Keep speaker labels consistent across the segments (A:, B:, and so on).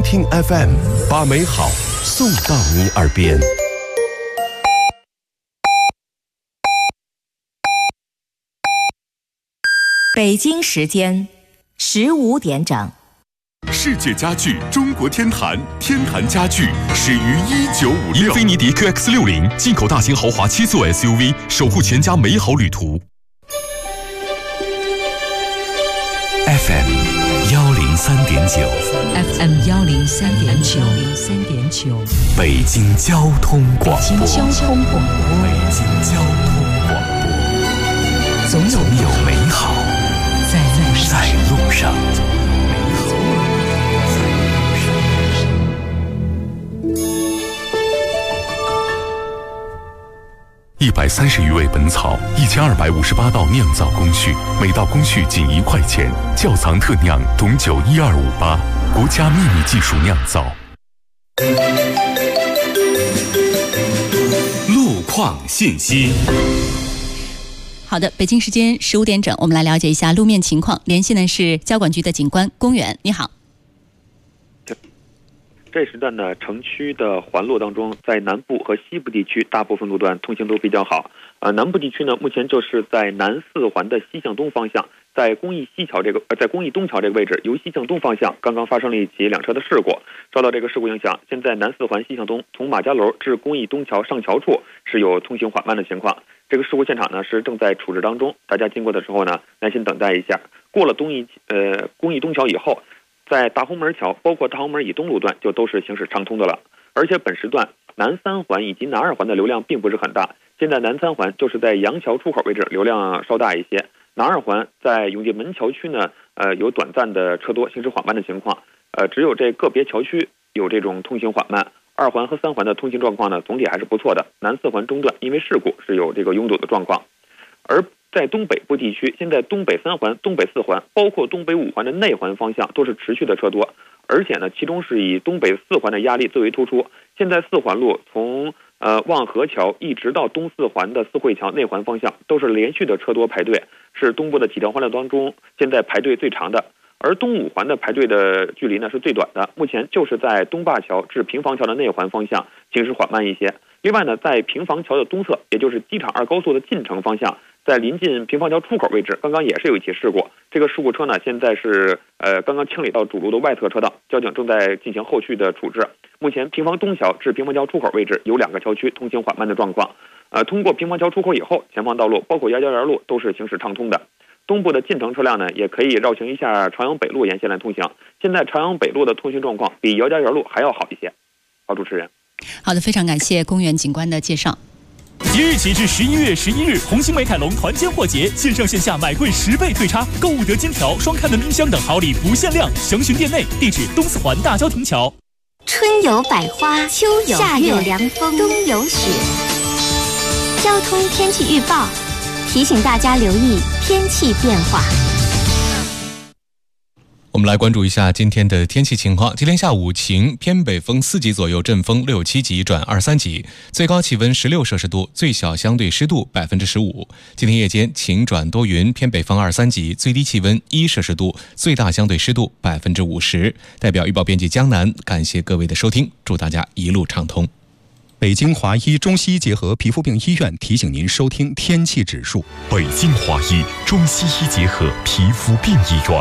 A: 听 FM， 把美好送到你耳边。
B: 北京时间15点整。
C: 世界家具中国天坛，天坛家具始于1956。英菲尼迪 QX60 进口大型豪华7座 SUV， 守护全家美好旅途。
A: FM 103.9
D: FM 103.9，
A: 北京交通广播。
D: 北京交通广播，总有美好在路上。
C: 130余味本草，1258道酿造工序，每道工序仅1块钱。窖藏特酿董酒12588，国家秘密技术酿造。
A: 路况信息。
D: 好的，北京时间15点整，我们来了解一下路面情况。联系的是交管局的警官龚远，你好。
E: 这时段呢，城区的环路当中，在南部和西部地区大部分路段通行都比较好。南部地区呢，目前就是在南四环的西向东方向，在公益东桥这个位置，由西向东方向刚刚发生了一起两车的事故。受到这个事故影响，现在南四环西向东从马家楼至公益东桥上桥处是有通行缓慢的情况。这个事故现场呢是正在处置当中，大家经过的时候呢，耐心等待一下。过了公益东桥以后，在大红门桥包括大红门以东路段就都是行驶畅通的了。而且本时段南三环以及南二环的流量并不是很大，现在南三环就是在杨桥出口位置流量稍大一些，南二环在永定门桥区呢有短暂的车多行驶缓慢的情况，只有这个别桥区有这种通行缓慢。二环和三环的通行状况呢总体还是不错的，南四环中段因为事故是有这个拥堵的状况。而在东北部地区，现在东北三环、东北四环，包括东北五环的内环方向都是持续的车多，而且呢，其中是以东北四环的压力最为突出。现在四环路从望河桥一直到东四环的四惠桥内环方向都是连续的车多排队，是东部的几条环路当中现在排队最长的。而东五环的排队的距离呢是最短的，目前就是在东坝桥至平房桥的内环方向行驶缓慢一些。另外呢，在平房桥的东侧，也就是机场2高速的进城方向，在临近平房桥出口位置，刚刚也是有一起事故。这个事故车呢，现在是刚刚清理到主路的外侧车道，交警正在进行后续的处置。目前平房东桥至平房桥出口位置有2个桥区通行缓慢的状况。通过平房桥出口以后，前方道路包括111园路都是行驶畅通的。东部的进城车辆呢，也可以绕行一下朝阳北路沿线来通行。现在朝阳北路的通行状况比111园路还要好一些。好，主持人。
D: 好的，非常感谢龚远警官的介绍。
F: 即日起至11月11日，红星美凯龙团坚货节，线上线下买贵10倍退差，购物得金条、双开门冰箱等好礼不限量，详询店内。地址：东四环大交亭桥。
G: 春有百花，秋有夏有凉风，冬有雪。交通天气预报提醒大家留意天气变化。
H: 我们来关注一下今天的天气情况。今天下午晴，偏北风4级左右，阵风6、7级转2、3级，最高气温16摄氏度，最小相对湿度15%。今天夜间晴转多云，偏北风2、3级，最低气温1摄氏度，最大相对湿度50%。代表预报编辑江南，感谢各位的收听，祝大家一路畅通。
I: 北京华医中西医结合皮肤病医院提醒您收听天气指数。
C: 北京华医中西医结合皮肤病医院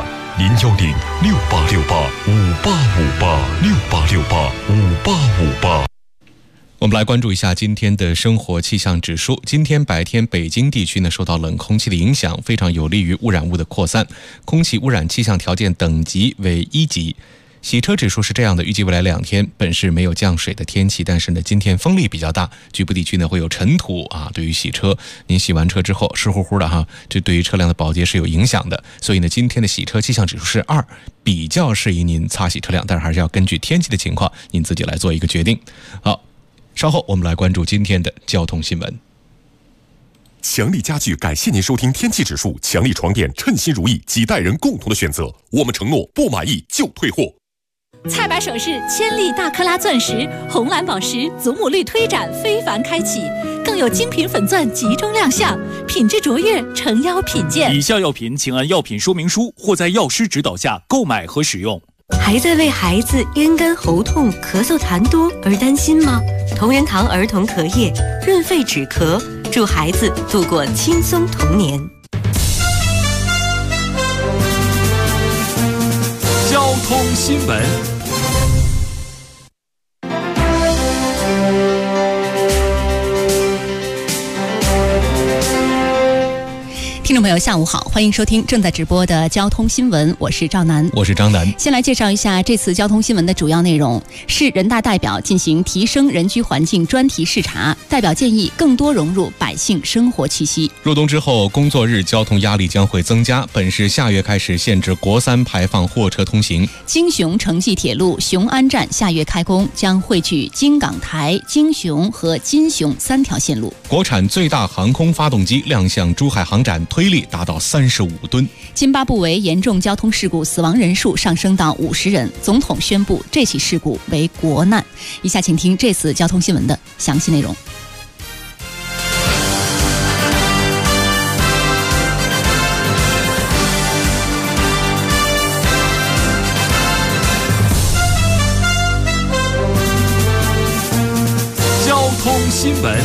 C: ，0106868585868685858。
H: 我们来关注一下今天的生活气象指数。今天白天北京地区呢受到冷空气的影响，非常有利于污染物的扩散，空气污染气象条件等级为1级。洗车指数是这样的，预计未来2天本市没有降水的天气，但是呢今天风力比较大，局部地区呢会有尘土啊，对于洗车，您洗完车之后湿乎乎的哈，这对于车辆的保洁是有影响的。所以呢今天的洗车气象指数是2，比较适宜您擦洗车辆，但是还是要根据天气的情况您自己来做一个决定。好，稍后我们来关注今天的交通新闻。
C: 强力家具感谢您收听天气指数，强力床垫称心如意，几代人共同的选择，我们承诺不满意就退货。
J: 菜百首饰千粒大克拉钻石、红蓝宝石、祖母绿推展非凡开启，更有精品粉钻集中亮相，品质卓越，诚邀品鉴。
F: 以下药品请按药品说明书或在药师指导下购买和使用。
K: 还在为孩子咽干喉痛、咳嗽痰多而担心吗？同仁堂儿童咳液润肺止咳，助孩子度过轻松童年。
F: 交通新闻。
D: 听众朋友，下午好，欢迎收听正在直播的交通新闻，我是赵楠，
H: 我是张楠。
D: 先来介绍一下这次交通新闻的主要内容：市人大代表进行提升人居环境专题视察，代表建议更多融入百姓生活气息。
H: 入冬之后，工作日交通压力将会增加，本市下月开始限制国三排放货车通行。京雄城际铁路雄安站下月开工，将汇聚京港台、京雄和金雄3条线路。国产最大航空发动机亮相珠海航展，推力达到35吨。津巴布韦严重交通事故死亡人数上升到50人，总统宣布这起事故为国难。以下请听这次交通新闻的详细内容。
F: 交通新闻。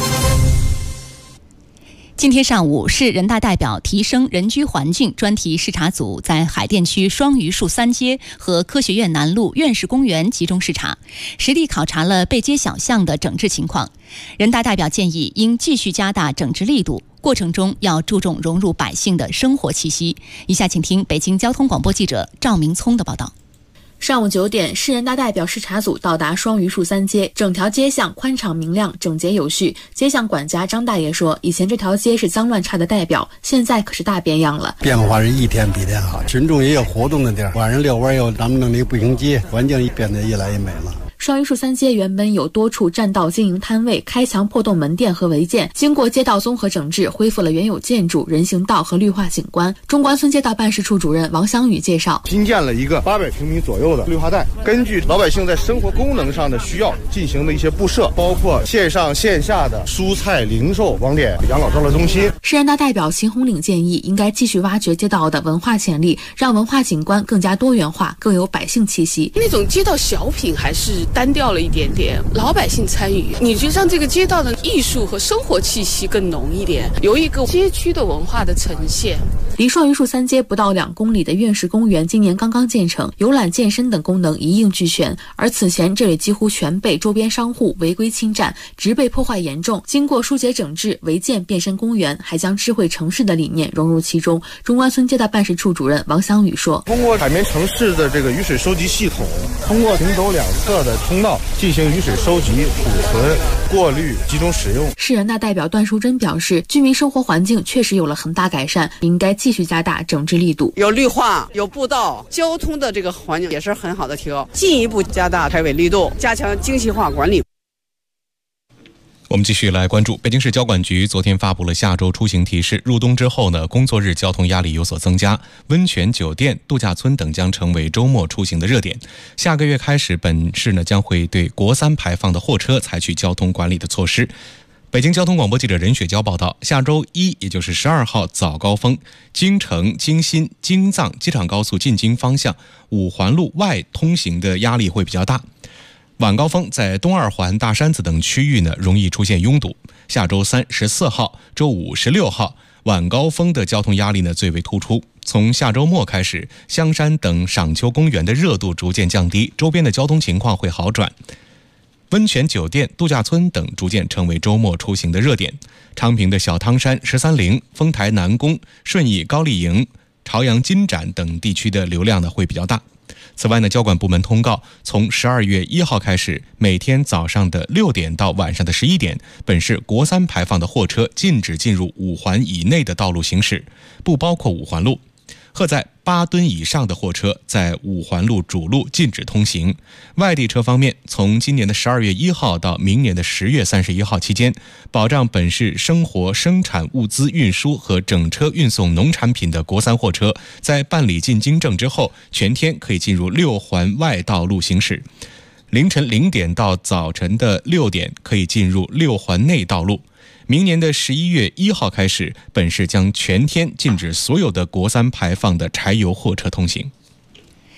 D: 今天上午，市人大代表提升人居环境专题视察组在海淀区双榆树3街和科学院南路院士公园集中视察，实地考察了背街小巷的整治情况。人大代表建议应继续加大整治力度，过程中要注重融入百姓的生活气息。以下请听北京交通广播记者赵明聪的报道。
L: 上午9点，市人大代表视察组到达双榆树3街，整条街巷宽敞明亮，整洁有序。街巷管家张大爷说，以前这条街是脏乱差的代表，现在可是大变样了。
M: 变化是一天比一天好，群众也有活动的地儿，晚上遛弯有咱们弄那个步行街，环境变得越来越美了。
L: 双榆树3街原本有多处占道经营摊位、开墙破洞门店和违建，经过街道综合整治，恢复了原有建筑、人行道和绿化景观。中关村街道办事处主任王祥宇介绍，
N: 新建了一个800平米左右的绿化带，根据老百姓在生活功能上的需要进行了一些布设，包括线上线下的蔬菜零售网点、养老招乐中心。
L: 市人大代表秦红岭建议，应该继续挖掘街道的文化潜力，让文化景观更加多元化，更有百姓气息。
O: 那种街道小品还是单调了一点点，老百姓参与，你就让这个街道的艺术和生活气息更浓一点，有一个街区的文化的呈现。
L: 离双榆树3街不到2公里的院士公园今年刚刚建成，游览健身等功能一应俱全，而此前这里几乎全被周边商户违规侵占，植被破坏严重。经过疏解整治，违建变身公园，还将智慧城市的理念融入其中。中关村街道办事处主任王祥宇说，
N: 通过海绵城市的这个雨水收集系统，通过行走两侧的通道进行雨水收集、储存、过滤、集中使用。
L: 市人大代表段淑珍表示，居民生活环境确实有了很大改善，应该继续加大整治力度。
O: 有绿化，有步道，交通的这个环境也是很好的提高，进一步加大排尾力度，加强精细化管理。
H: 我们继续来关注，北京市交管局昨天发布了下周出行提示。入冬之后呢，工作日交通压力有所增加，温泉酒店、度假村等将成为周末出行的热点。下个月开始，本市呢将会对国3排放的货车采取交通管理的措施。北京交通广播记者任雪娇报道，下周1，也就是12号早高峰，京承、京新、京藏机场高速进京方向5环路外通行的压力会比较大。晚高峰在东2环、大山子等区域呢，容易出现拥堵。下周3、14号、周5、16号晚高峰的交通压力呢最为突出。从下周末开始，香山等赏秋公园的热度逐渐降低，周边的交通情况会好转。温泉酒店、度假村等逐渐成为周末出行的热点。昌平的小汤山、13陵、丰台南宫、顺义高丽营、朝阳金展等地区的流量呢会比较大。此外呢，交管部门通告，从12月1号开始，每天早上的6点到晚上的11点，本市国3排放的货车禁止进入5环以内的道路行驶，不包括5环路。荷载8吨以上的货车在5环路主路禁止通行。外地车方面，从今年的12月1号到明年的10月31号期间，保障本市生活生产物资运输和整车运送农产品的国3货车，在办理进京证之后，全天可以进入6环外道路行驶。凌晨0点到早晨的6点可以进入6环内道路。明年的11月1号开始，本市将全天禁止所有的国3排放的柴油货车通行。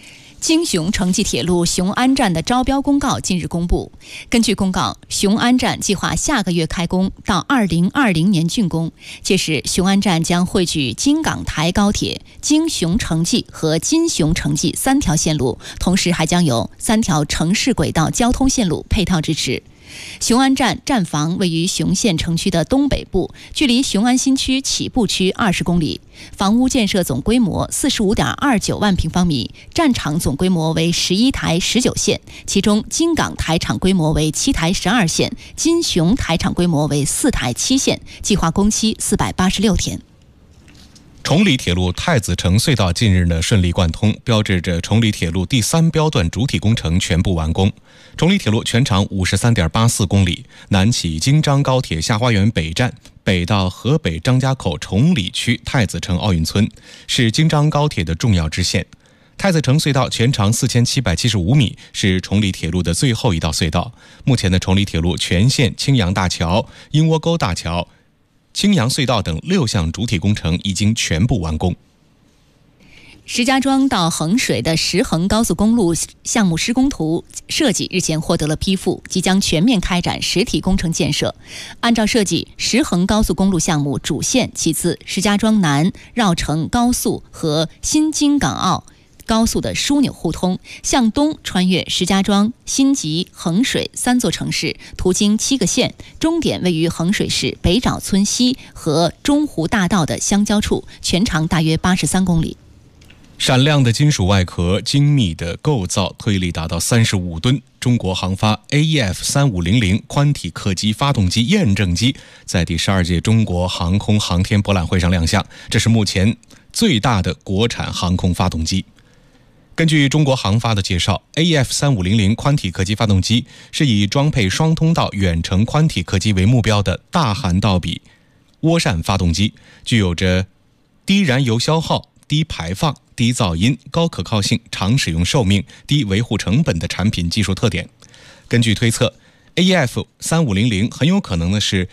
D: 京雄城际铁路雄安站的招标公告近日公布。根据公告，雄安站计划下个月开工，到2020年竣工。届时，雄安站将汇聚京港台高铁、京雄城际和金雄城际3条线路，同时还将有3条城市轨道交通线路配套支持。雄安站站房位于雄县城区的东北部，距离雄安新区起步区20公里。房屋建设总规模45.29万平方米，站场总规模为11台19线，其中京港台场规模为7台12线，金雄台场规模为4台7线，计划工期486天。
H: 崇礼铁路太子城隧道近日顺利贯通，标志着崇礼铁路第3标段主体工程全部完工。崇礼铁路全长53.84公里，南起京张高铁下花园北站，北到河北张家口崇礼区太子城奥运村，是京张高铁的重要支线。太子城隧道全长4775米，是崇礼铁路的最后一道隧道。目前的崇礼铁路全线青杨大桥、鹰窝沟大桥、青杨隧道等6项主体工程已经全部完工。
D: 石家庄到衡水的石衡高速公路项目施工图设计日前获得了批复，即将全面开展实体工程建设。按照设计，石衡高速公路项目主线其次石家庄南绕城高速和新京港澳高速的枢纽互通，向东穿越石家庄、新集、衡水3座城市，途经7个县，终点位于衡水市北沼村西和中湖大道的相交处，全长大约83公里。
H: 闪亮的金属外壳，精密的构造，推力达到35吨。中国航发 AEF3500 宽体客机发动机验证机在第12届中国航空航天博览会上亮相，这是目前最大的国产航空发动机。根据中国航发的介绍， AEF3500 宽体客机发动机是以装配双通道远程宽体客机为目标的大涵道比涡扇发动机，具有着低燃油消耗、低排放、低噪音、高可靠性、长使用寿命、低维护成本的产品技术特点。根据推测， AEF3500 很有可能是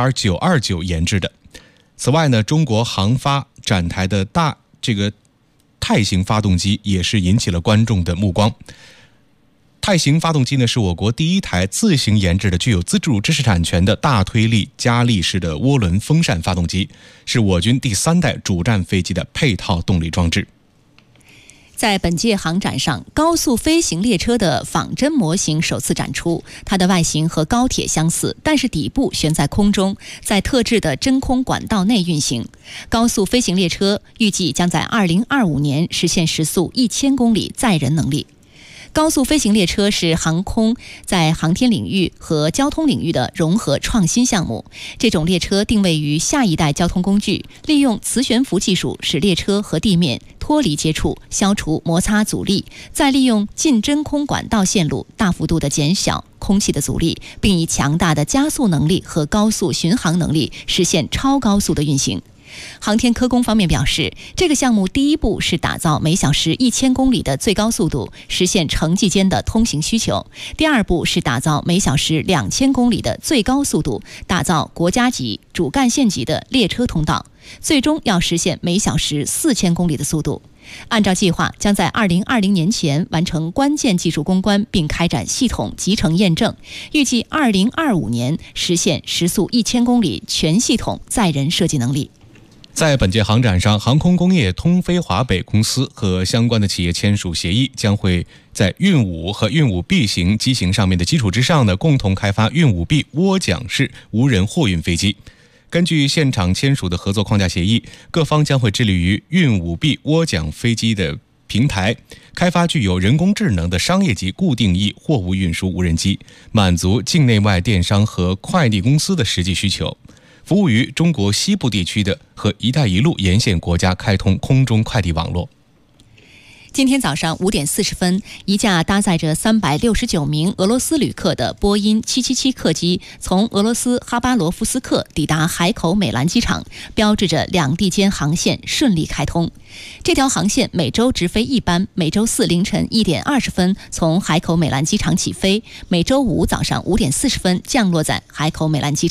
H: CR929 研制的。此外呢，中国航发展台的钛型发动机也是引起了观众的目光。钛型发动机呢，是我国第一台自行研制的具有自主知识产权的大推力加力式的涡轮风扇发动机，是我军第3代主战飞机的配套动力装置。
D: 在本届航展上，高速飞行列车的仿真模型首次展出。它的外形和高铁相似，但是底部悬在空中，在特制的真空管道内运行。高速飞行列车预计将在2025年实现时速1000公里载人能力。高速飞行列车是航空在航天领域和交通领域的融合创新项目。这种列车定位于下一代交通工具，利用磁悬浮技术使列车和地面脱离接触，消除摩擦阻力，再利用近真空管道线路大幅度的减小空气的阻力，并以强大的加速能力和高速巡航能力实现超高速的运行。航天科工方面表示，这个项目第一步是打造每小时1000公里的最高速度，实现城际间的通行需求；第二步是打造每小时2000公里的最高速度，打造国家级、主干线级的列车通道；最终要实现每小时4000公里的速度。按照计划，将在2020年前完成关键技术攻关，并开展系统集成验证，预计2025年实现时速1000公里全系统载人设计能力。
H: 在本届航展上，航空工业通飞华北公司和相关的企业签署协议，将会在运5和运5 B 型机型上面的基础之上呢，共同开发运5 B 涡桨式无人货运飞机。根据现场签署的合作框架协议，各方将会致力于运5 B 涡桨飞机的平台，开发具有人工智能的商业级固定翼货物运输无人机，满足境内外电商和快递公司的实际需求，服务于中国西部地区的和“一带一路”沿线国家开通空中快递网络。
D: 今天早上5点40分，一架搭载着369名俄罗斯旅客的波音777客机从俄罗斯哈巴罗夫斯克抵达海口美兰机场，标志着两地间航线顺利开通。这条航线每周直飞1班，每周4凌晨1点20分从海口美兰机场起飞，每周5早上5点40分降落在海口美兰机场。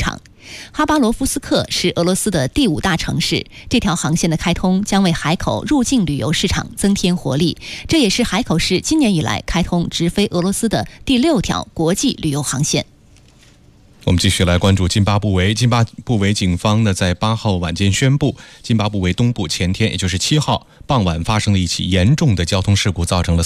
D: 哈巴罗夫斯克是俄罗斯的第5大城市，这条航线的开通将为海口入境旅游市场增添活力。这也是海口市今年以来开通直飞俄罗斯的第6条国际旅游航线。
H: 我们继续来关注津巴布韦。津巴布韦警方呢，在8号晚间宣布，津巴布韦东部前天，也就是7号傍晚发生了一起严重的交通事故，造成了